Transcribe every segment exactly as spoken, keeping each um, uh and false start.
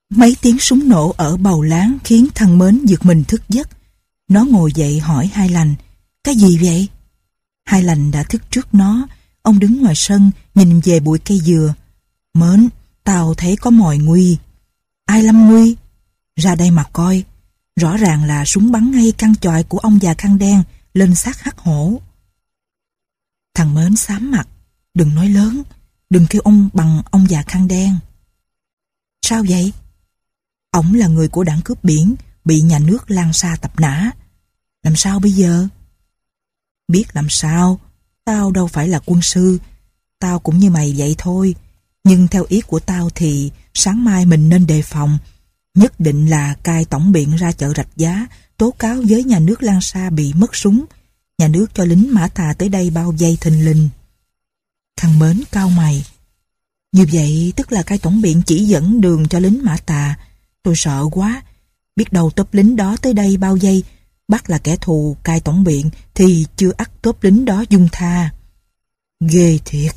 Mấy tiếng súng nổ ở bầu láng khiến thằng Mến giật mình thức giấc. Nó ngồi dậy hỏi Hai Lành: "Cái gì vậy?" Hai Lành đã thức trước nó. Ông đứng ngoài sân nhìn về bụi cây dừa. "Mến, tao thấy có mồi nguy." "Ai lâm nguy?" "Ra đây mà coi. Rõ ràng là súng bắn ngay căn chòi của ông già khăn đen lên xác hắc hổ." Thằng Mến xám mặt. "Đừng nói lớn, đừng kêu ông bằng ông già khăn đen." "Sao vậy?" "Ổng là người của đảng cướp biển, bị nhà nước Lan Sa tập nã." "Làm sao bây giờ?" "Biết làm sao, tao đâu phải là quân sư. Tao cũng như mày vậy thôi. Nhưng theo ý của tao thì sáng mai mình nên đề phòng. Nhất định là cai tổng biện ra chợ Rạch Giá tố cáo với nhà nước Lan Sa bị mất súng. Nhà nước cho lính Mã Tà tới đây bao vây thình lình." Thằng Mến cau mày. "Như vậy tức là cai tổng biện chỉ dẫn đường cho lính Mã Tà. Tôi sợ quá. Biết đâu tốp lính đó tới đây bao vây, bắt là kẻ thù cai tổng biện thì chưa ắt tốp lính đó dung tha." "Ghê thiệt."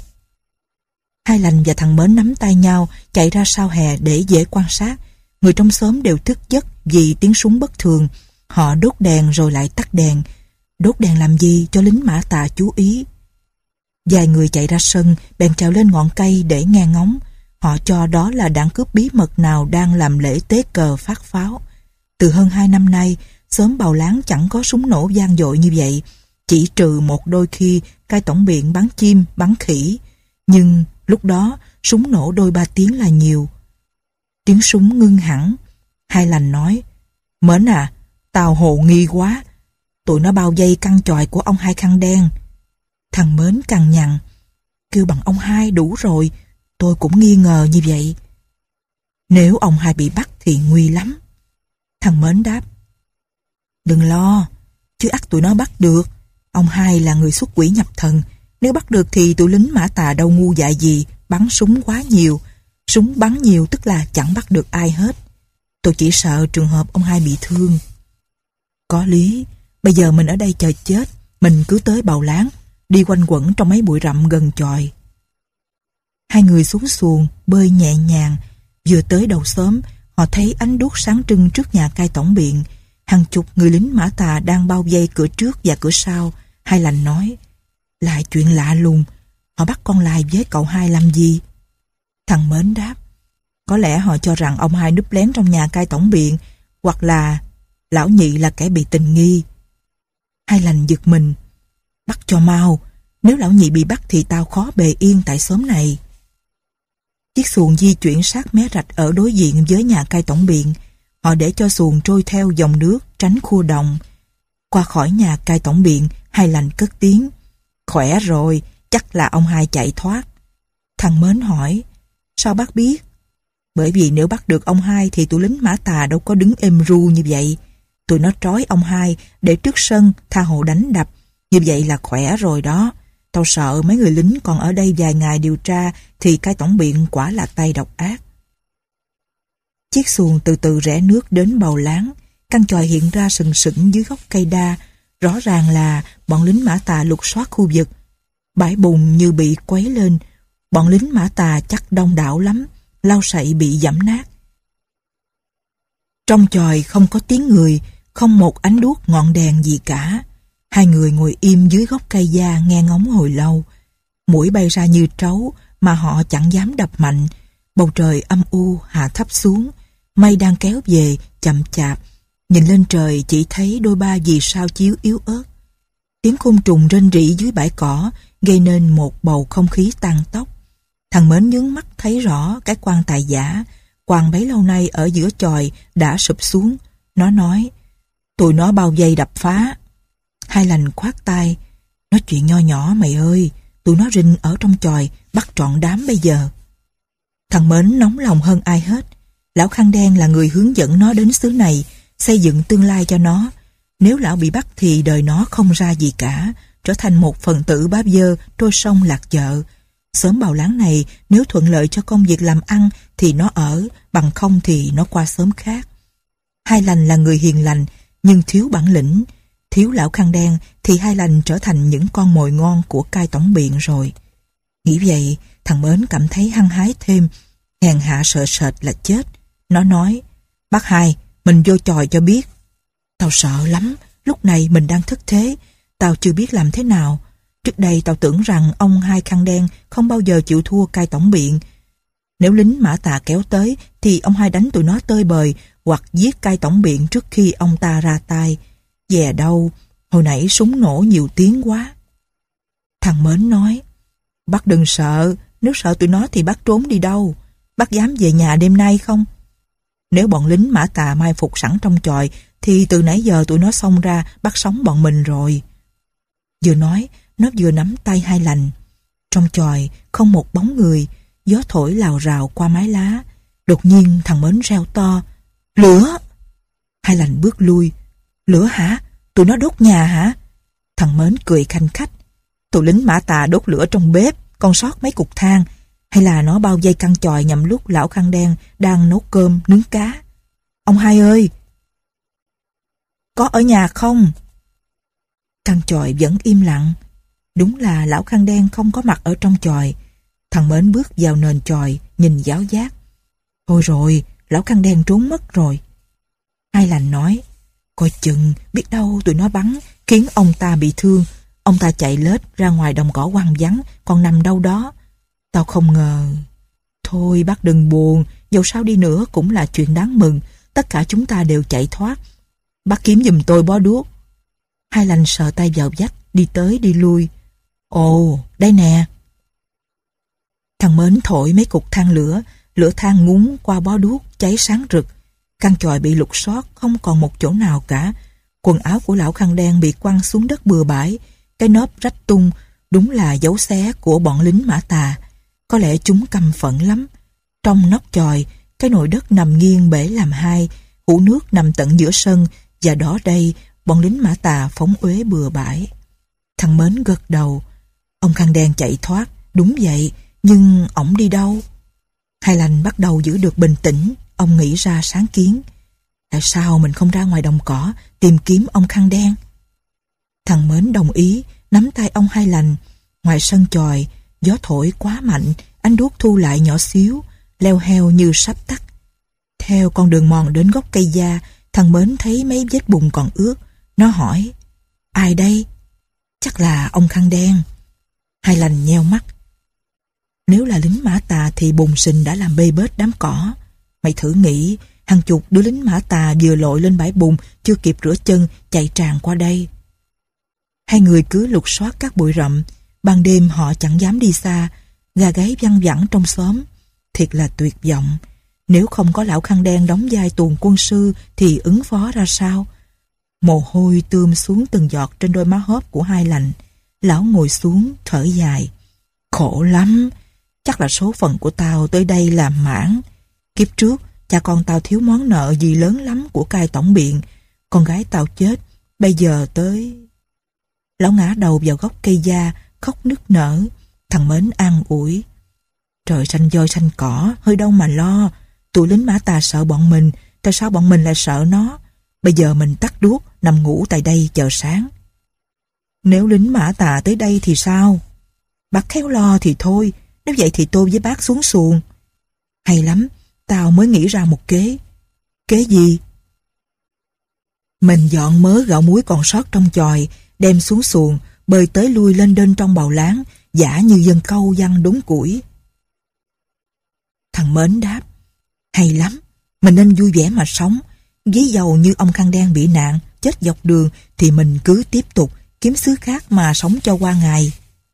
Hai Lành và thằng Mến nắm tay nhau chạy ra sau hè để dễ quan sát. Người trong xóm đều thức giấc vì tiếng súng bất thường. Họ đốt đèn rồi lại tắt đèn. Đốt đèn làm gì cho lính Mã Tà chú ý. Vài người chạy ra sân bèn trèo lên ngọn cây để nghe ngóng. Họ cho đó là đảng cướp bí mật nào đang làm lễ tế cờ phát pháo. Từ hơn hai năm nay, xóm Bào Láng chẳng có súng nổ vang dội như vậy, chỉ trừ một đôi khi cai tổng biện bắn chim, bắn khỉ. Nhưng lúc đó súng nổ đôi ba tiếng là nhiều. Tiếng súng ngưng hẳn. Hai Lành nói: "Mến à, tao hồ nghi quá. Tụi nó bao vây căn chòi của ông Hai Khăn Đen." Thằng Mến cằn nhằn: "Kêu bằng ông Hai đủ rồi. Tôi cũng nghi ngờ như vậy." "Nếu ông Hai bị bắt thì nguy lắm." Thằng Mến đáp: "Đừng lo, chứ ắt tụi nó bắt được. Ông Hai là người xuất quỷ nhập thần. Nếu bắt được thì tụi lính Mã Tà đâu ngu dại gì bắn súng quá nhiều. Súng bắn nhiều tức là chẳng bắt được ai hết. Tôi chỉ sợ trường hợp ông Hai bị thương." "Có lý. Bây giờ mình ở đây chờ chết. Mình cứ tới Bào Láng, đi quanh quẩn trong mấy bụi rậm gần chòi." Hai người xuống xuồng bơi nhẹ nhàng. Vừa tới đầu xóm, họ thấy ánh đuốc sáng trưng trước nhà cai tổng biện. Hàng chục người lính Mã Tà đang bao vây cửa trước và cửa sau. Hai Lành nói: "Lại chuyện lạ lùng. Họ bắt con lai với cậu Hai làm gì?" Thằng Mến đáp: "Có lẽ họ cho rằng ông Hai núp lén trong nhà cai tổng biện, hoặc là lão nhị là kẻ bị tình nghi." Hai Lành giật mình: "Bắt cho mau. Nếu lão nhị bị bắt thì tao khó bề yên tại xóm này." Chiếc xuồng di chuyển sát mé rạch ở đối diện với nhà cai tổng biện. Họ để cho xuồng trôi theo dòng nước tránh khua đồng. Qua khỏi nhà cai tổng biện, Hai Lành cất tiếng: "Khỏe rồi, chắc là ông Hai chạy thoát." Thằng Mến hỏi: "Sao bác biết?" "Bởi vì nếu bắt được ông Hai thì tụi lính Mã Tà đâu có đứng êm ru như vậy. Tụi nó trói ông Hai để trước sân tha hồ đánh đập. Như vậy là khỏe rồi đó. Tao sợ mấy người lính còn ở đây vài ngày điều tra thì cai tổng biện quả là tay độc ác." Chiếc xuồng từ từ rẽ nước đến Bào Láng. Căn chòi hiện ra sừng sững dưới gốc cây đa. Rõ ràng là bọn lính Mã Tà lục soát khu vực. Bãi bùn như bị quấy lên. Bọn lính Mã Tà chắc đông đảo lắm, lau sậy bị giẫm nát. Trong chòi không có tiếng người, không một ánh đuốc ngọn đèn gì cả. Hai người ngồi im dưới gốc cây da nghe ngóng hồi lâu. Muỗi bay ra như trấu mà họ chẳng dám đập mạnh. Bầu trời âm u hạ thấp xuống. Mây đang kéo về chậm chạp. Nhìn lên trời chỉ thấy đôi ba vì sao chiếu yếu ớt. Tiếng côn trùng rên rỉ dưới bãi cỏ gây nên một bầu không khí tang tóc. Thằng Mến nhướng mắt thấy rõ cái quan tài giả. Quan bấy lâu nay ở giữa chòi đã sụp xuống. Nó nói: "Tụi nó bao vây đập phá." Hai Lành khoát tay: "Nói chuyện nho nhỏ mày ơi. Tụi nó rình ở trong chòi, bắt trọn đám bây giờ." Thằng Mến nóng lòng hơn ai hết. Lão Khăn Đen là người hướng dẫn nó đến xứ này, xây dựng tương lai cho nó. Nếu lão bị bắt thì đời nó không ra gì cả, trở thành một phần tử bám dơ trôi sông lạc chợ. Xóm Bào Láng này nếu thuận lợi cho công việc làm ăn thì nó ở, bằng không thì nó qua xóm khác. Hai Lành là người hiền lành nhưng thiếu bản lĩnh. Thiếu lão Khăn Đen thì Hai Lành trở thành những con mồi ngon của cai tổng biện rồi. Nghĩ vậy, thằng Mến cảm thấy hăng hái thêm, hèn hạ sợ sệt là chết. Nó nói, bác Hai, mình vô chòi cho biết. Tao sợ lắm, lúc này mình đang thất thế, tao chưa biết làm thế nào. Trước đây tao tưởng rằng ông Hai Khăn Đen không bao giờ chịu thua cai tổng biện. Nếu lính Mã Tà kéo tới thì ông Hai đánh tụi nó tơi bời hoặc giết cai tổng biện trước khi ông ta ra tay. Dè đâu, hồi nãy súng nổ nhiều tiếng quá. Thằng Mến nói, bác đừng sợ, nếu sợ tụi nó thì bác trốn đi đâu? Bác dám về nhà đêm nay không? Nếu bọn lính Mã Tà mai phục sẵn trong chòi thì từ nãy giờ tụi nó xông ra bắt sống bọn mình rồi. Vừa nói, nó vừa nắm tay Hai Lành. Trong chòi không một bóng người, gió thổi lào rào qua mái lá. Đột nhiên thằng Mến reo to, lửa! Hai Lành bước lui. Lửa hả? Tụi nó đốt nhà hả? Thằng Mến cười khanh khách. Tụi lính Mã Tà đốt lửa trong bếp, còn sót mấy cục than. Hay là nó bao vây căn chòi nhằm lúc lão Khăn Đen đang nấu cơm, nướng cá? Ông Hai ơi! Có ở nhà không? Căn chòi vẫn im lặng. Đúng là lão Khăn Đen không có mặt ở trong chòi. Thằng Mến bước vào nền chòi, nhìn giáo giác. Thôi rồi, lão Khăn Đen trốn mất rồi. Hai Lành nói, coi chừng, biết đâu tụi nó bắn, khiến ông ta bị thương. Ông ta chạy lết ra ngoài đồng cỏ hoang vắng, còn nằm đâu đó. Tao không ngờ. Thôi bác đừng buồn, dẫu sao đi nữa cũng là chuyện đáng mừng. Tất cả chúng ta đều chạy thoát. Bác kiếm giùm tôi bó đuốc. Hai Lành sờ tay vào vách, đi tới đi lui. Ồ, đây nè. Thằng Mến thổi mấy cục than lửa, lửa than ngúng qua bó đuốc, cháy sáng rực. Căn chòi bị lục soát, không còn một chỗ nào cả. Quần áo của lão Khăn Đen bị quăng xuống đất bừa bãi, cái nớp rách tung, đúng là dấu xé của bọn lính Mã Tà. Có lẽ chúng căm phẫn lắm. Trong nóc chòi, cái nồi đất nằm nghiêng bể làm hai, hũ nước nằm tận giữa sân, và đó đây, bọn lính Mã Tà phóng uế bừa bãi. Thằng Mến gật đầu. Ông Khăn Đen chạy thoát, đúng vậy, nhưng ổng đi đâu? Hai Lành bắt đầu giữ được bình tĩnh. Ông nghĩ ra sáng kiến. Tại sao mình không ra ngoài đồng cỏ tìm kiếm ông Khăn Đen? Thằng Mến đồng ý, nắm tay ông Hai Lành. Ngoài sân chòi, gió thổi quá mạnh, ánh đuốc thu lại nhỏ xíu, leo heo như sắp tắt. Theo con đường mòn đến gốc cây da, thằng Mến thấy mấy vết bùn còn ướt. Nó hỏi, ai đây? Chắc là ông Khăn Đen. Hai Lành nheo mắt. Nếu là lính Mã Tà thì bùn sình đã làm bê bết đám cỏ. Mày thử nghĩ, hàng chục đứa lính Mã Tà vừa lội lên bãi bùn, chưa kịp rửa chân, chạy tràn qua đây. Hai người cứ lục soát các bụi rậm. Ban đêm họ chẳng dám đi xa, gà gáy văng vẳng trong xóm. Thiệt là tuyệt vọng. Nếu không có lão Khăn Đen đóng vai tuồng quân sư thì ứng phó ra sao? Mồ hôi tươm xuống từng giọt trên đôi má hóp của Hai Lành. Lão ngồi xuống thở dài. Khổ lắm. Chắc là số phận của tao tới đây làm mãn. Kiếp trước cha con tao thiếu món nợ gì lớn lắm của cai tổng biện. Con gái tao chết, bây giờ tới... Lão ngã đầu vào gốc cây da, khóc nức nở. Thằng Mến an ủi. Trời xanh voi xanh cỏ, hơi đâu mà lo. Tụi lính Mã Tà sợ bọn mình, tại sao bọn mình lại sợ nó? Bây giờ mình tắt đuốc, nằm ngủ tại đây chờ sáng. Nếu lính Mã Tà tới đây thì sao? Bác khéo lo thì thôi, nếu vậy thì tôi với bác xuống xuồng. Hay lắm, tao mới nghĩ ra một kế. Kế gì? Mình dọn mớ gạo muối còn sót trong chòi, đem xuống xuồng, bơi tới lui lên đên trong bào láng, giả như dân câu văng đúng củi. Thằng Mến đáp, hay lắm, mình nên vui vẻ mà sống. Ví dầu như ông Khăn Đen bị nạn, chết dọc đường, thì mình cứ tiếp tục kiếm xứ khác mà sống cho qua ngày.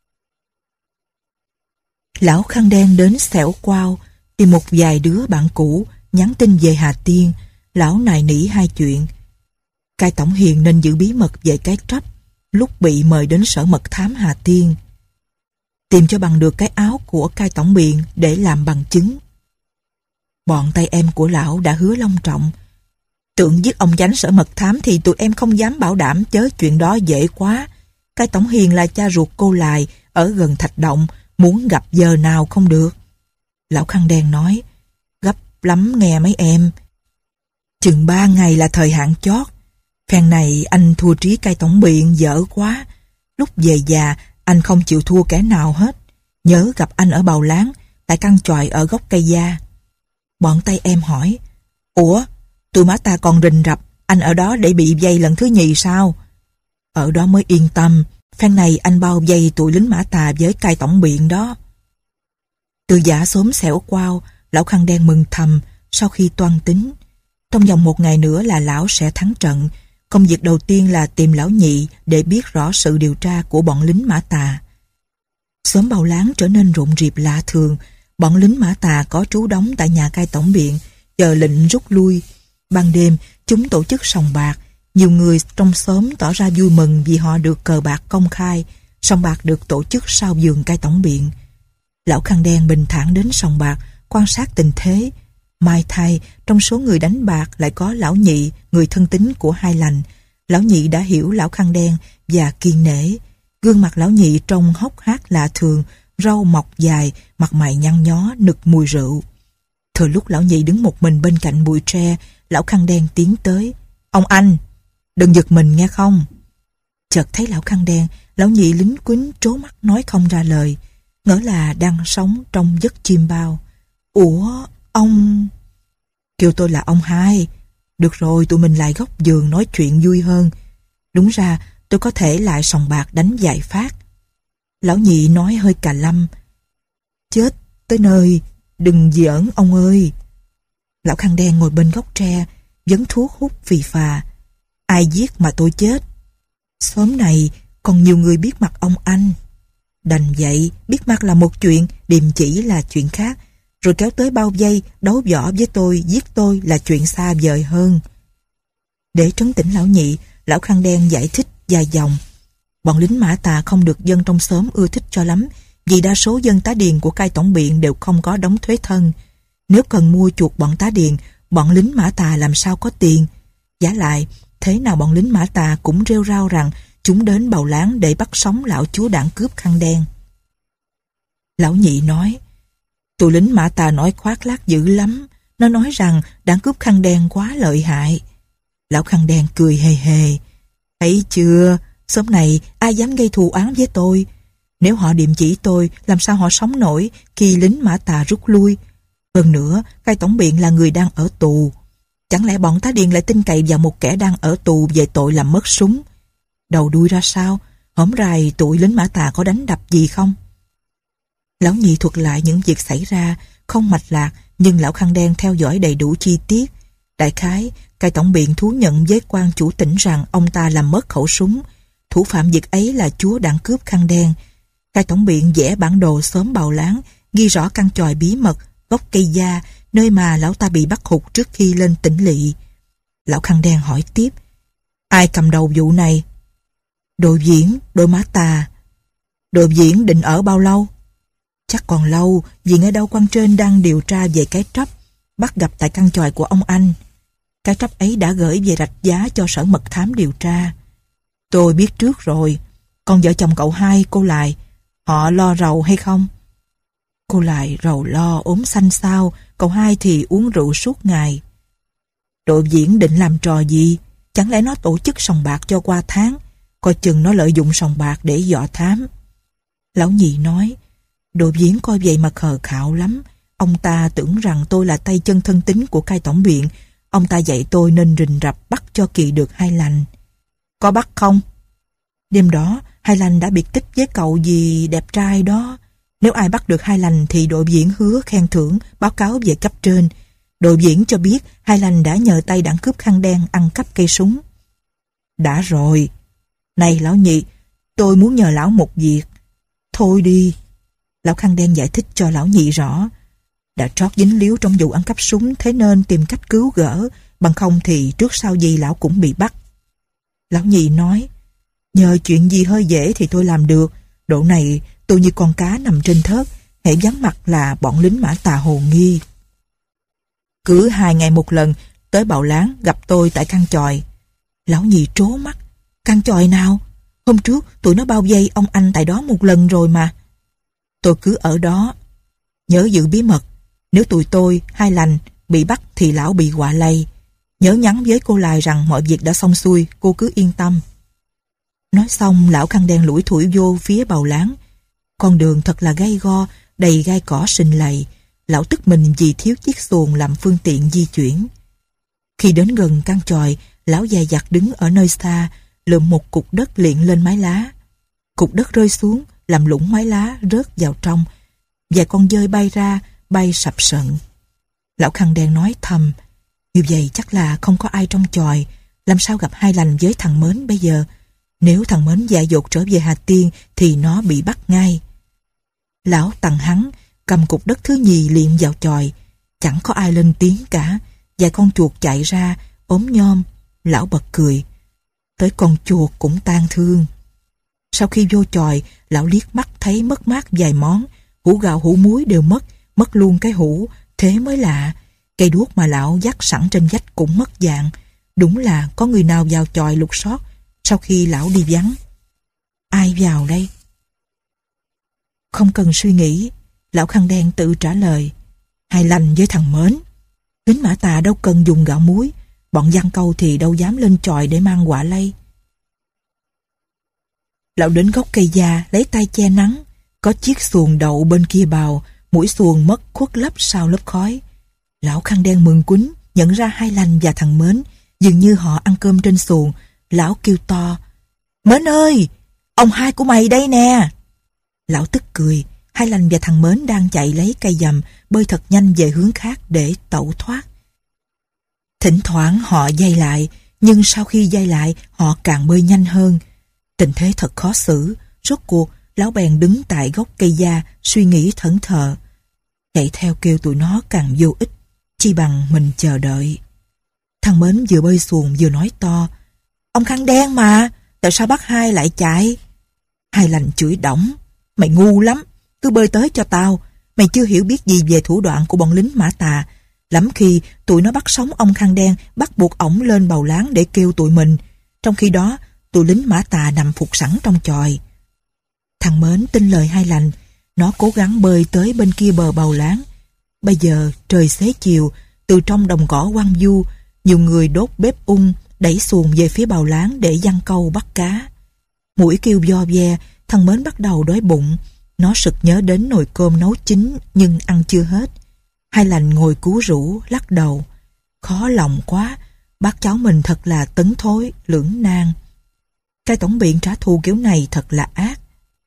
Lão Khăn Đen đến xẻo Quao, tìm một vài đứa bạn cũ, nhắn tin về Hà Tiên. Lão nài nỉ hai chuyện. Cai tổng hiền nên giữ bí mật về cái trách lúc bị mời đến sở mật thám Hà Tiên. Tìm cho bằng được cái áo của cai tổng biện để làm bằng chứng. Bọn tay em của lão đã hứa long trọng. Tưởng giết ông chánh sở mật thám thì tụi em không dám bảo đảm, chớ chuyện đó dễ quá. Cai tổng hiền là cha ruột cô Lài ở gần Thạch Động, muốn gặp giờ nào không được. Lão Khăn Đen nói, gấp lắm nghe mấy em. Chừng ba ngày là thời hạn chót. Phen này anh thua trí cai tổng biện dở quá. Lúc về già anh không chịu thua kẻ nào hết. Nhớ gặp anh ở bào láng, tại căn chòi ở gốc cây da. Bọn tay em hỏi, Ủa, tụi má ta còn rình rập, anh ở đó để bị vây lần thứ nhì sao? Ở đó mới yên tâm, phen này anh bao vây tụi lính Mã Tà với cai tổng biện đó. Từ giả xóm xẻo quao, lão khăn đen mừng thầm sau khi toan tính. Trong vòng một ngày nữa là lão sẽ thắng trận. Công việc đầu tiên là tìm lão nhị để biết rõ sự điều tra của bọn lính Mã Tà. Xóm Bào Láng trở nên rộn rịp lạ thường. Bọn lính Mã Tà có trú đóng tại nhà cai tổng biện, chờ lệnh rút lui. Ban đêm, chúng tổ chức sòng bạc. Nhiều người trong xóm tỏ ra vui mừng vì họ được cờ bạc công khai. Sòng bạc được tổ chức sau vườn cai tổng biện. Lão khăn đen bình thản đến sòng bạc, quan sát tình thế. Mai thay, trong số người đánh bạc lại có lão nhị, người thân tín của Hai Lành. Lão nhị đã hiểu lão khăn đen và kiêng nể. Gương mặt lão nhị trông hốc hác lạ thường, râu mọc dài, mặt mày nhăn nhó, nực mùi rượu. Thừa lúc lão nhị đứng một mình bên cạnh bụi tre, lão khăn đen tiến tới. Ông anh, đừng giật mình nghe không? Chợt thấy lão khăn đen, lão nhị lính quýnh trố mắt nói không ra lời, ngỡ là đang sống trong giấc chim bao. Ủa, ông... Kêu tôi là ông Hai. Được rồi, tụi mình lại góc giường nói chuyện vui hơn. Đúng ra, tôi có thể lại sòng bạc đánh vài phát. Lão nhị nói hơi cà lâm. Chết tới nơi, đừng giỡn ông ơi. Lão khăn đen ngồi bên gốc tre, vấn thuốc hút phì phà. Ai giết mà tôi chết? Xóm này còn nhiều người biết mặt ông anh. Đành vậy, biết mặt là một chuyện, điềm chỉ là chuyện khác. Rồi kéo tới bao vây, đấu võ với tôi, giết tôi là chuyện xa vời hơn. Để trấn tĩnh lão nhị, lão khăn đen giải thích dài dòng. Bọn lính Mã Tà không được dân trong xóm ưa thích cho lắm, vì đa số dân tá điền của cai tổng biện đều không có đóng thuế thân. Nếu cần mua chuộc bọn tá điền, bọn lính Mã Tà làm sao có tiền. Giả lại, thế nào bọn lính Mã Tà cũng rêu rao rằng chúng đến Bào Láng để bắt sống lão chúa đảng cướp khăn đen. Lão nhị nói, tụi lính Mã Tà nói khoác lác dữ lắm. Nó nói rằng đảng cướp khăn đen quá lợi hại. Lão khăn đen cười hề hề. Thấy chưa, xóm này ai dám gây thù oán với tôi. Nếu họ điềm chỉ tôi, làm sao họ sống nổi khi lính Mã Tà rút lui. Hơn nữa, cai tổng biện là người đang ở tù. Chẳng lẽ bọn tá điền lại tin cậy vào một kẻ đang ở tù về tội làm mất súng? Đầu đuôi ra sao? Hổm rày tụi lính Mã Tà có đánh đập gì không? Lão nhị thuật lại những việc xảy ra, không mạch lạc, nhưng lão khăn đen theo dõi đầy đủ chi tiết. Đại khái, cai tổng biện thú nhận với quan chủ tỉnh rằng ông ta làm mất khẩu súng. Thủ phạm việc ấy là chúa đảng cướp khăn đen. Cai tổng biện vẽ bản đồ xóm Bào Láng, ghi rõ căn chòi bí mật, gốc cây gia, nơi mà lão ta bị bắt hụt trước khi lên tỉnh lỵ. Lão khăn đen hỏi tiếp, ai cầm đầu vụ này? Đội Viễn, đội Mã Tà. Đội Viễn định ở bao lâu? Chắc còn lâu, vì nghe đâu quan trên đang điều tra về cái trắp, bắt gặp tại căn chòi của ông anh. Cái trắp ấy đã gửi về rạch giá cho sở mật thám điều tra. Tôi biết trước rồi. Còn vợ chồng cậu Hai, cô Lại, họ lo rầu hay không? Cô Lại rầu lo ốm xanh xao, cậu Hai thì uống rượu suốt ngày. Đội Viễn định làm trò gì? Chẳng lẽ nó tổ chức sòng bạc cho qua tháng? Coi chừng nó lợi dụng sòng bạc để dọ thám. Lão nhị nói, Đội Viễn coi vậy mà khờ khạo lắm. Ông ta tưởng rằng tôi là tay chân thân tín của cai tổng biện. Ông ta dạy tôi nên rình rập bắt cho kỳ được Hai Lành. Có bắt không? Đêm đó, Hai Lành đã biệt tích với cậu gì đẹp trai đó. Nếu ai bắt được Hai Lành thì đội Viễn hứa khen thưởng, báo cáo về cấp trên. Đội Viễn cho biết Hai Lành đã nhờ tay đảng cướp khăn đen ăn cắp cây súng. Đã rồi. Này lão nhị, tôi muốn nhờ lão một việc. Thôi đi. Lão khăn đen giải thích cho lão nhị rõ. Đã trót dính líu trong vụ ăn cắp súng, thế nên tìm cách cứu gỡ, bằng không thì trước sau gì lão cũng bị bắt. Lão nhị nói, nhờ chuyện gì hơi dễ thì tôi làm được. Độ này tôi như con cá nằm trên thớt, hễ vắng mặt là bọn lính Mã Tà hồ nghi. Cứ hai ngày một lần tới Bào Láng gặp tôi tại căn chòi. Lão nhị trố mắt. Căn chòi nào? Hôm trước tụi nó bao vây ông anh tại đó một lần rồi mà. Tôi cứ ở đó. Nhớ giữ bí mật. Nếu tụi tôi, Hai Lành, bị bắt thì lão bị họa lây. Nhớ nhắn với cô Lại rằng mọi việc đã xong xuôi, cô cứ yên tâm. Nói xong, lão khăn đen lủi thủi vô phía Bào Láng. Con đường thật là gay go, đầy gai cỏ sình lầy. Lão tức mình vì thiếu chiếc xuồng làm phương tiện di chuyển. Khi đến gần căn chòi, lão già giặt đứng ở nơi xa, lượm một cục đất liệng lên mái lá. Cục đất rơi xuống, làm lũng mái lá rớt vào trong. Vài con dơi bay ra, bay sập sận. Lão khăn đen nói thầm, như vậy chắc là không có ai trong chòi, làm sao gặp hai lành với thằng Mến bây giờ? Nếu thằng Mến dại dột trở về Hà Tiên thì nó bị bắt ngay. Lão Tằng hắn cầm cục đất thứ nhì liệng vào chòi, chẳng có ai lên tiếng cả. Vài con chuột chạy ra, ốm nhom. Lão bật cười, tới con chuột cũng tang thương. Sau khi vô chòi, lão liếc mắt thấy mất mát vài món, hũ gạo hũ muối đều mất, mất luôn cái hũ, thế mới lạ. Cây đuốc mà lão dắt sẵn trên vách cũng mất dạng. Đúng là có người nào vào chòi lục soát sau khi lão đi vắng. Ai vào đây? Không cần suy nghĩ, lão khăn đen tự trả lời, hai lành với thằng Mến. Lính Mã Tà đâu cần dùng gạo muối, bọn giăng câu thì đâu dám lên chòi để mang quả lây. Lão đến gốc cây già lấy tay che nắng, có chiếc xuồng đậu bên kia bào, mũi xuồng mất khuất lấp sau lớp khói. Lão khăn đen mừng quýnh nhận ra hai lành và thằng Mến, dường như họ ăn cơm trên xuồng. Lão kêu to, Mến ơi, ông hai của mày đây nè. Lão tức cười, hai lành và thằng Mến đang chạy lấy cây dầm, bơi thật nhanh về hướng khác để tẩu thoát. Thỉnh thoảng họ dây lại, nhưng sau khi dây lại họ càng bơi nhanh hơn. Tình thế thật khó xử, rốt cuộc lão bèn đứng tại gốc cây da, suy nghĩ thẫn thờ. Chạy theo kêu tụi nó càng vô ích, chi bằng mình chờ đợi. Thằng Mến vừa bơi xuồng vừa nói to, ông khăn đen mà, tại sao bác hai lại chạy? Hai lành chửi đổng, mày ngu lắm, cứ bơi tới cho tao, mày chưa hiểu biết gì về thủ đoạn của bọn lính Mã Tà. Lắm khi tụi nó bắt sống ông khăn đen, bắt buộc ổng lên bầu láng để kêu tụi mình, trong khi đó tụi lính Mã Tà nằm phục sẵn trong chòi. Thằng Mến tin lời hai lành, nó cố gắng bơi tới bên kia bờ bầu láng. Bây giờ trời xế chiều, từ trong đồng cỏ hoang vu, nhiều người đốt bếp ung, đẩy xuồng về phía bầu láng để giăng câu bắt cá. Mũi kêu vo ve, thằng Mến bắt đầu đói bụng. Nó sực nhớ đến nồi cơm nấu chín nhưng ăn chưa hết. Hai lành ngồi cú rũ, lắc đầu. Khó lòng quá, bác cháu mình thật là tấn thối, lưỡng nan. Cái tổng biện trả thù kiểu này thật là ác.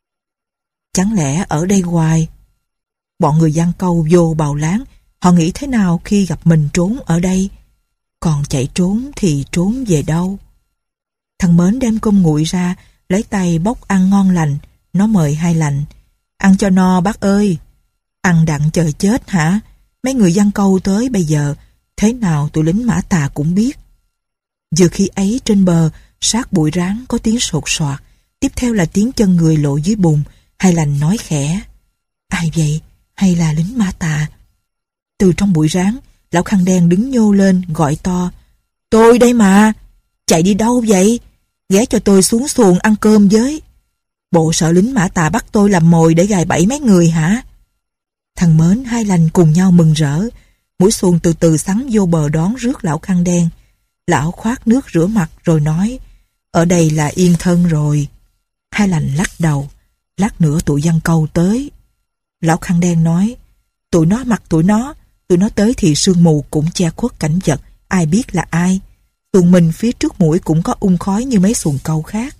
Chẳng lẽ ở đây hoài? Bọn người giăng câu vô bào láng, họ nghĩ thế nào khi gặp mình trốn ở đây? Còn chạy trốn thì trốn về đâu? Thằng Mến đem cơm nguội ra, lấy tay bóc ăn ngon lành. Nó mời hai lành, ăn cho no bác ơi. Ăn đặng chờ chết hả? Mấy người giăng câu tới bây giờ, thế nào tụi lính Mã Tà cũng biết. Vừa khi ấy trên bờ, sát bụi ráng có tiếng sột soạt, tiếp theo là tiếng chân người lộ dưới bùn. Hai lành nói khẽ, ai vậy? Hay là lính Mã Tà? Từ trong bụi ráng, lão khăn đen đứng nhô lên gọi to, tôi đây mà, chạy đi đâu vậy? Ghé cho tôi xuống xuồng ăn cơm với. Bộ sợ lính Mã Tà bắt tôi làm mồi để gài bẫy mấy người hả? Thằng Mến hai lành cùng nhau mừng rỡ. Mũi xuồng từ từ sắn vô bờ đón rước lão khăn đen. Lão khoát nước rửa mặt rồi nói, ở đây là yên thân rồi. Hai lành lắc đầu, lát nữa tụi giăng câu tới. Lão khăn đen nói, tụi nó mặc tụi nó, tụi nó tới thì sương mù cũng che khuất cảnh vật, ai biết là ai. Xuồng mình phía trước mũi cũng có ung khói như mấy xuồng câu khác.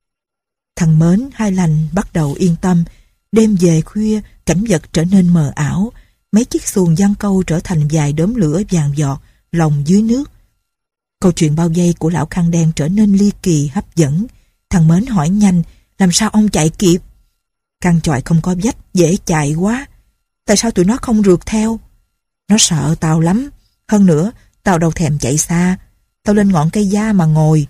Thằng Mến hai lành bắt đầu yên tâm. Đêm về khuya, cảnh vật trở nên mờ ảo. Mấy chiếc xuồng giăng câu trở thành vài đốm lửa vàng giọt lồng dưới nước. Câu chuyện bao vây của lão khăn đen trở nên ly kỳ hấp dẫn. Thằng Mến hỏi nhanh, làm sao ông chạy kịp? Căn chòi không có vách, dễ chạy quá. Tại sao tụi nó không rượt theo? Nó sợ tao lắm. Hơn nữa, tao đâu thèm chạy xa. Tao lên ngọn cây da mà ngồi.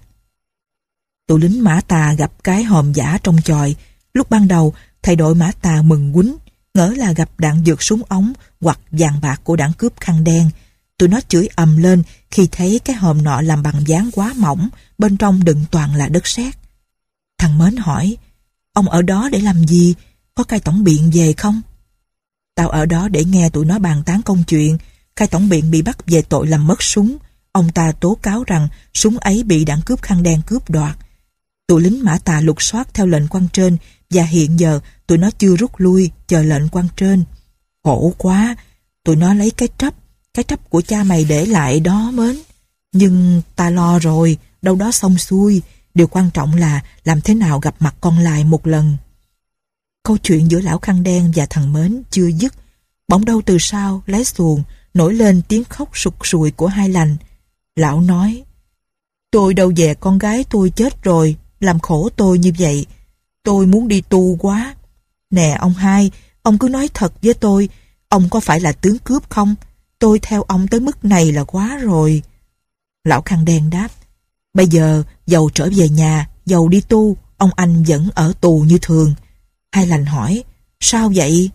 Tụi lính Mã Tà gặp cái hòm giả trong chòi. Lúc ban đầu, thầy đội Mã Tà mừng quýnh, ngỡ là gặp đạn dược súng ống hoặc vàng bạc của đảng cướp khăn đen. Tụi nó chửi ầm lên khi thấy cái hòm nọ làm bằng dán quá mỏng, bên trong đựng toàn là đất sét. Thằng Mến hỏi, ông ở đó để làm gì? Có cai tổng biện về không? Tao ở đó để nghe tụi nó bàn tán công chuyện. Cai tổng biện bị bắt về tội làm mất súng. Ông ta tố cáo rằng súng ấy bị đảng cướp khăn đen cướp đoạt. Tụi lính Mã Tà lục soát theo lệnh quan trên, và hiện giờ tụi nó chưa rút lui, chờ lệnh quan trên. Khổ quá, tụi nó lấy cái trắp, cái trắp của cha mày để lại đó Mến. Nhưng ta lo rồi, đâu đó xong xuôi. Điều quan trọng là làm thế nào gặp mặt con lại một lần. Câu chuyện giữa lão khăn đen và thằng Mến chưa dứt. Bỗng đâu từ sau lái xuồng nổi lên tiếng khóc sụt sùi của Hai Lành. Lão nói: tôi đâu về con gái tôi chết rồi, làm khổ tôi như vậy. Tôi muốn đi tu quá. Nè ông Hai, ông cứ nói thật với tôi, ông có phải là tướng cướp không? Tôi theo ông tới mức này là quá rồi. Lão khăn đen đáp: bây giờ dầu trở về nhà, dầu đi tu, ông anh vẫn ở tù như thường. Hai Lành hỏi: sao vậy?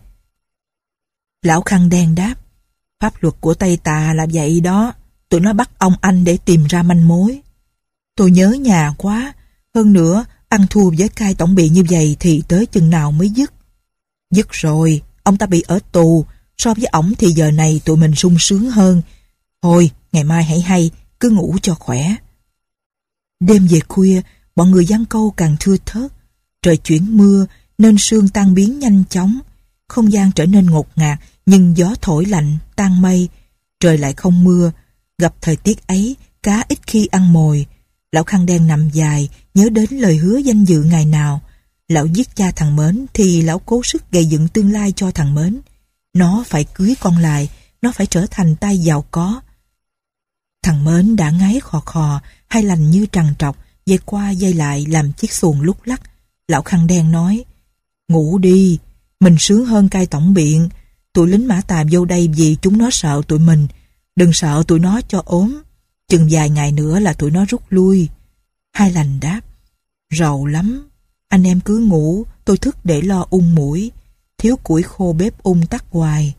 Lão khăn đen đáp: pháp luật của Tây Tà là vậy đó. Tụi nó bắt ông anh để tìm ra manh mối. Tôi nhớ nhà quá. Hơn nữa, ăn thua với cai tổng biện như vậy thì tới chừng nào mới dứt? Dứt rồi, ông ta bị ở tù. So với ổng thì giờ này tụi mình sung sướng hơn. Thôi, ngày mai hãy hay, cứ ngủ cho khỏe. Đêm về khuya, bọn người giăng câu càng thưa thớt. Trời chuyển mưa nên sương tan biến nhanh chóng. Không gian trở nên ngột ngạt, nhưng gió thổi lạnh, tan mây. Trời lại không mưa. Gặp thời tiết ấy, cá ít khi ăn mồi. Lão khăn đen nằm dài, nhớ đến lời hứa danh dự ngày nào. Lão giết cha thằng Mến thì lão cố sức gây dựng tương lai cho thằng Mến. Nó phải cưới con lại, nó phải trở thành tay giàu có. Thằng Mến đã ngáy khò khò, Hai Lành như trằn trọc, dây qua dây lại làm chiếc xuồng lúc lắc. Lão khăn đen nói: ngủ đi, mình sướng hơn cai tổng biện. Tụi lính Mã Tà vô đây vì chúng nó sợ tụi mình. Đừng sợ tụi nó cho ốm. Chừng vài ngày nữa là tụi nó rút lui. Hai Lành đáp: rầu lắm. Anh em cứ ngủ, tôi thức để lo ung mũi. Thiếu củi khô bếp ung tắt hoài.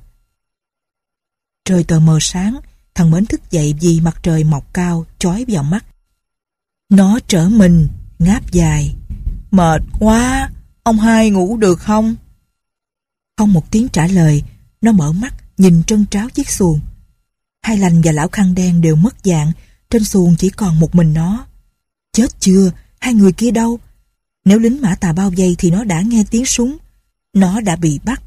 Trời tờ mờ sáng, thằng Mến thức dậy vì mặt trời mọc cao chói vào mắt. Nó trở mình, ngáp dài: mệt quá, ông Hai ngủ được không? Không một tiếng trả lời. Nó mở mắt nhìn trân tráo chiếc xuồng. Hai Lành và lão khăn đen đều mất dạng. Trên xuồng chỉ còn một mình nó. Chết chưa, hai người kia đâu? Nếu lính Mã Tà bao vây thì nó đã nghe tiếng súng. Nó đã bị bắt.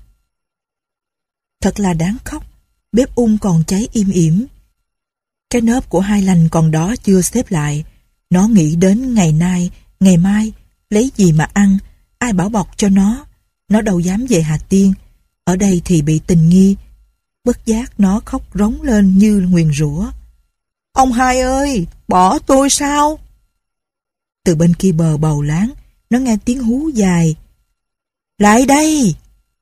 Thật là đáng khóc. Bếp ung còn cháy im ỉm. Cái nớp của Hai Lành còn đó chưa xếp lại. Nó nghĩ đến ngày nay, ngày mai, lấy gì mà ăn, ai bảo bọc cho nó. Nó đâu dám về Hà Tiên. Ở đây thì bị tình nghi. Bất giác nó khóc rống lên như nguyền rủa: ông Hai ơi, bỏ tôi sao? Từ bên kia bờ bầu láng, nó nghe tiếng hú dài: lại đây!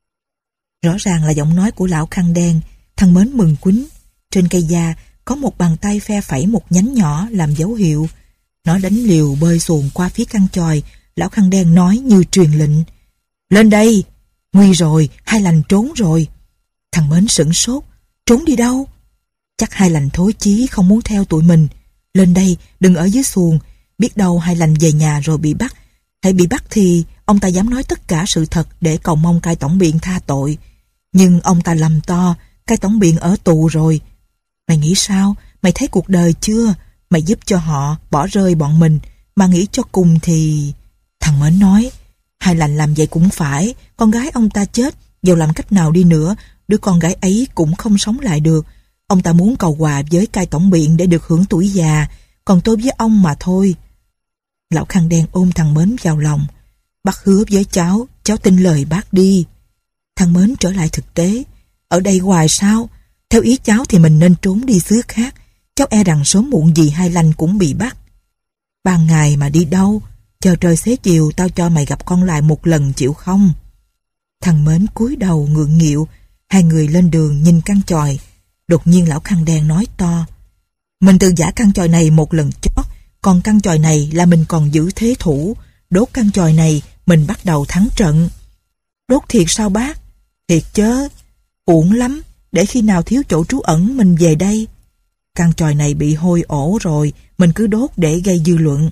Rõ ràng là giọng nói của lão khăn đen. Thằng Mến mừng quýnh. Trên cây da có một bàn tay phe phẩy một nhánh nhỏ làm dấu hiệu. Nó đánh liều bơi xuồng qua phía căn chòi. Lão khăn đen nói như truyền lệnh: lên đây! Nguy rồi, Hai Lành trốn rồi. Thằng Mến sửng sốt. Trốn đi đâu? Chắc Hai Lành thối chí không muốn theo tụi mình. Lên đây, đừng ở dưới xuồng. Biết đâu Hai Lành về nhà rồi bị bắt. Hãy bị bắt thì ông ta dám nói tất cả sự thật để cầu mong cai tổng biện tha tội. Nhưng ông ta lầm to. Cai tổng biện ở tù rồi. Mày nghĩ sao? Mày thấy cuộc đời chưa? Mày giúp cho họ bỏ rơi bọn mình. Mà nghĩ cho cùng thì... Thằng Mến nói: Hai Lành làm vậy cũng phải. Con gái ông ta chết, dầu làm cách nào đi nữa, đứa con gái ấy cũng không sống lại được. Ông ta muốn cầu hòa với cai tổng biện để được hưởng tuổi già. Còn tôi với ông mà thôi. Lão khăn đen ôm thằng Mến vào lòng: bác hứa với cháu, cháu tin lời bác đi. Thằng Mến trở lại thực tế: ở đây hoài sao? Theo ý cháu thì mình nên trốn đi xứ khác. Cháu e rằng sớm muộn gì Hai Lành cũng bị bắt. Ban ngày mà đi đâu? Chờ trời xế chiều tao cho mày gặp con lại một lần, chịu không? Thằng Mến cúi đầu ngượng nghịu. Hai người lên đường nhìn căn chòi. Đột nhiên lão khăn đen nói to: mình từ giả căn chòi này một lần chót. Còn căn chòi này là mình còn giữ thế thủ. Đốt căn chòi này mình bắt đầu thắng trận. Đốt thiệt sao bác? Thiệt chớ. Uổng lắm. Để khi nào thiếu chỗ trú ẩn mình về đây. Căn chòi này bị hôi ổ rồi, mình cứ đốt để gây dư luận.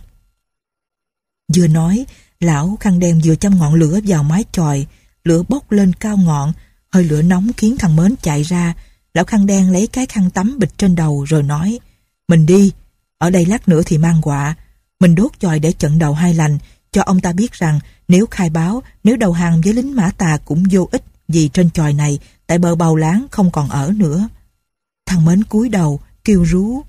Vừa nói, lão khăn đen vừa châm ngọn lửa vào mái chòi. Lửa bốc lên cao ngọn. Hơi lửa nóng khiến thằng Mến chạy ra. Lão khăn đen lấy cái khăn tắm bịch trên đầu rồi nói: mình đi. Ở đây lát nữa thì mang họa. Mình đốt chòi để chận đầu Hai Lành, cho ông ta biết rằng nếu khai báo, nếu đầu hàng với lính Mã Tà cũng vô ích, vì trên chòi này tại bờ bầu láng không còn ở nữa. Thằng Mến cúi đầu kêu rú: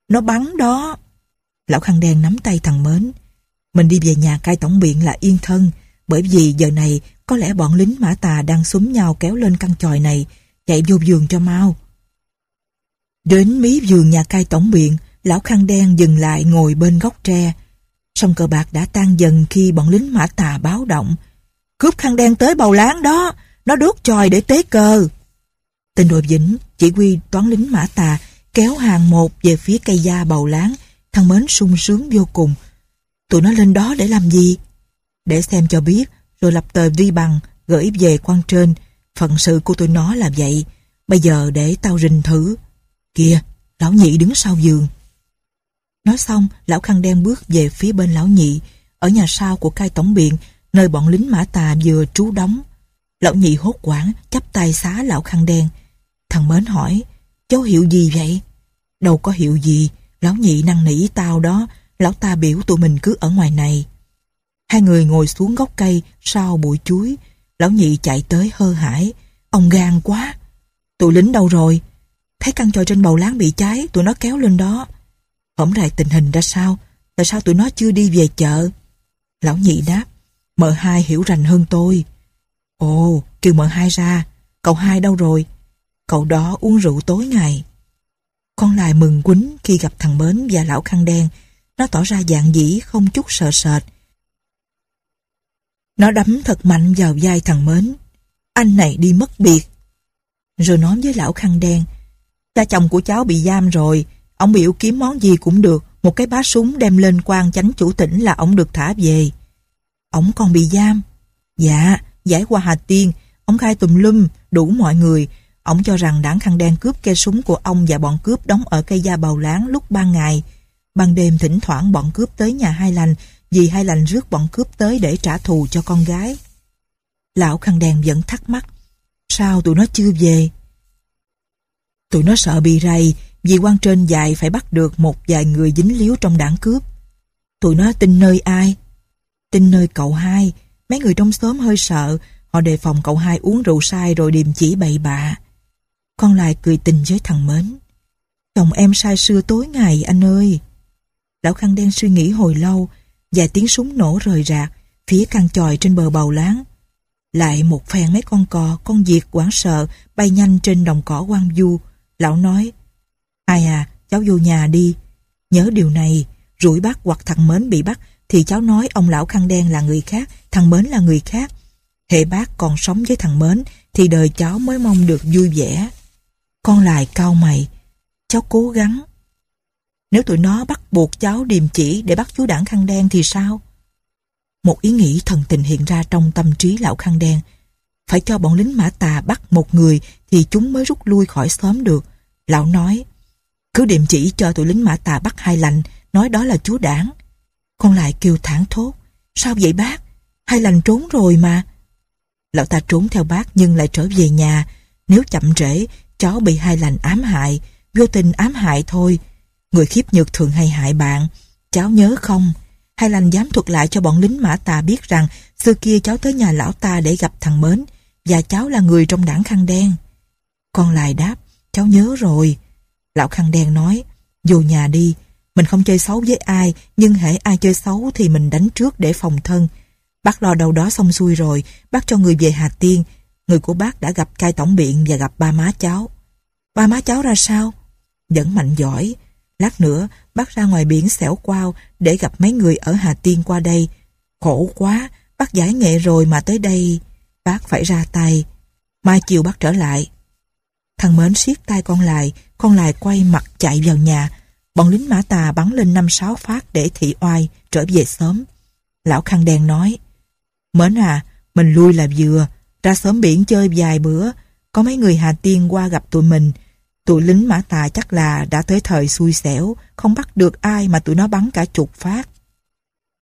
Nó bắn đó. Lão khăn đen nắm tay thằng Mến. Mình đi về nhà cai tổng biện là yên thân, bởi vì giờ này có lẽ bọn lính Mã Tà đang xúm nhau kéo lên căn chòi này, chạy vô vườn cho mau. Đến mí vườn nhà cai tổng biện, lão khăn đen dừng lại ngồi bên gốc tre. Sông cờ bạc đã tan dần khi bọn lính Mã Tà báo động. Cướp khăn đen tới Bầu Láng đó, nó đốt chòi để tế cờ. Tên đội Vĩnh, chỉ huy toán lính Mã Tà, kéo hàng một về phía cây gia Bầu Láng. Thằng Mến sung sướng vô cùng. Tụi nó lên đó để làm gì? Để xem cho biết, rồi lập tờ vi bằng, gửi về quan trên. Phận sự của tụi nó là vậy. Bây giờ để tao rình thử. Kìa, lão nhị đứng sau giường. Nói xong, lão khăn đen bước về phía bên lão nhị, ở nhà sau của cai tổng biện, nơi bọn lính Mã Tà vừa trú đóng. Lão nhị hốt hoảng, chắp tay xá lão khăn đen. Thằng Mến hỏi, cháu hiệu gì vậy? Đâu có hiệu gì, lão nhị năn nỉ tao đó, lão ta biểu tụi mình cứ ở ngoài này. Hai người ngồi xuống gốc cây sau bụi chuối. Lão nhị chạy tới hơ hãi. Ông gan quá. Tụi lính đâu rồi? Thấy căn chòi trên Bầu Láng bị cháy, tụi nó kéo lên đó. Hổng rày tình hình ra sao? Tại sao tụi nó chưa đi về chợ? Lão nhị đáp, mợ hai hiểu rành hơn tôi. Ồ, kêu mợ hai ra. Cậu hai đâu rồi? Cậu đó uống rượu tối ngày. Con lại mừng quýnh khi gặp thằng Mến và lão khăn đen. Nó tỏ ra dạn dĩ không chút sợ sệt. Nó đấm thật mạnh vào vai thằng Mến. Anh này đi mất biệt. Rồi nói với lão khăn đen, cha chồng của cháu bị giam rồi. Ông biểu kiếm món gì cũng được, một cái bá súng đem lên quan chánh chủ tỉnh là ông được thả về. Ông còn bị giam? Dạ, giải qua Hà Tiên. Ông khai tùm lum, đủ mọi người. Ông cho rằng đảng khăn đen cướp cây súng của ông và bọn cướp đóng ở cây gia Bầu Láng lúc ban ngày. Ban đêm thỉnh thoảng bọn cướp tới nhà Hai Lành, vì Hai Lành rước bọn cướp tới để trả thù cho con gái. Lão khăn đen vẫn thắc mắc, sao tụi nó chưa về? Tụi nó sợ bị rầy, vì quan trên dạy phải bắt được một vài người dính líu trong đảng cướp. Tụi nó tin nơi ai? Tin nơi cậu hai. Mấy người trong xóm hơi sợ, họ đề phòng cậu hai uống rượu sai rồi điềm chỉ bậy bạ. Con lại cười tình với thằng Mến. Chồng em sai xưa tối ngày anh ơi. Lão khăn đen suy nghĩ hồi lâu, vài tiếng súng nổ rời rạc phía căn chòi trên bờ Bầu Láng. Lại một phen mấy con cò, con vịt hoảng sợ bay nhanh trên đồng cỏ hoang vu. Lão nói, ai à, cháu vô nhà đi. Nhớ điều này, rủi bắt hoặc thằng Mến bị bắt thì cháu nói ông lão khăn đen là người khác, thằng Mến là người khác. Hễ bác còn sống với thằng Mến thì đời cháu mới mong được vui vẻ. Con lại cau mày, cháu cố gắng. Nếu tụi nó bắt buộc cháu điềm chỉ để bắt chú đảng khăn đen thì sao? Một ý nghĩ thần tình hiện ra trong tâm trí lão khăn đen. Phải cho bọn lính Mã Tà bắt một người thì chúng mới rút lui khỏi xóm được. Lão nói, cứ điềm chỉ cho tụi lính Mã Tà bắt Hai Lành, nói đó là chúa đảng. Con lại kêu thảng thốt, sao vậy bác? Hai Lành trốn rồi mà. Lão ta trốn theo bác nhưng lại trở về nhà. Nếu chậm trễ, cháu bị Hai Lành ám hại, vô tình ám hại thôi. Người khiếp nhược thường hay hại bạn. Cháu nhớ không? Hai Lành dám thuật lại cho bọn lính Mã Tà biết rằng xưa kia cháu tới nhà lão ta để gặp thằng Mến và cháu là người trong đảng khăn đen. Con lại đáp, cháu nhớ rồi. Lão khăn đen nói, vô nhà đi. Mình không chơi xấu với ai, nhưng hễ ai chơi xấu thì mình đánh trước để phòng thân. Bác lo đâu đó xong xuôi rồi, bác cho người về Hà Tiên. Người của bác đã gặp cai tổng biện và gặp ba má cháu. Ba má cháu ra sao? Vẫn mạnh giỏi. Lát nữa bác ra ngoài biển xẻo quao để gặp mấy người ở Hà Tiên qua đây. Khổ quá, bác giải nghệ rồi mà tới đây bác phải ra tay. Mai chiều bác trở lại. Thằng Mến siết tay con lại, con lại quay mặt chạy vào nhà. Bọn lính Mã Tà bắn lên năm sáu phát để thị oai trở về sớm. Lão khăn đen nói, Mến à, mình lui là vừa, ra xóm biển chơi vài bữa. Có mấy người Hà Tiên qua gặp tụi mình. Tụi lính Mã Tà chắc là đã tới thời xui xẻo, không bắt được ai mà tụi nó bắn cả chục phát.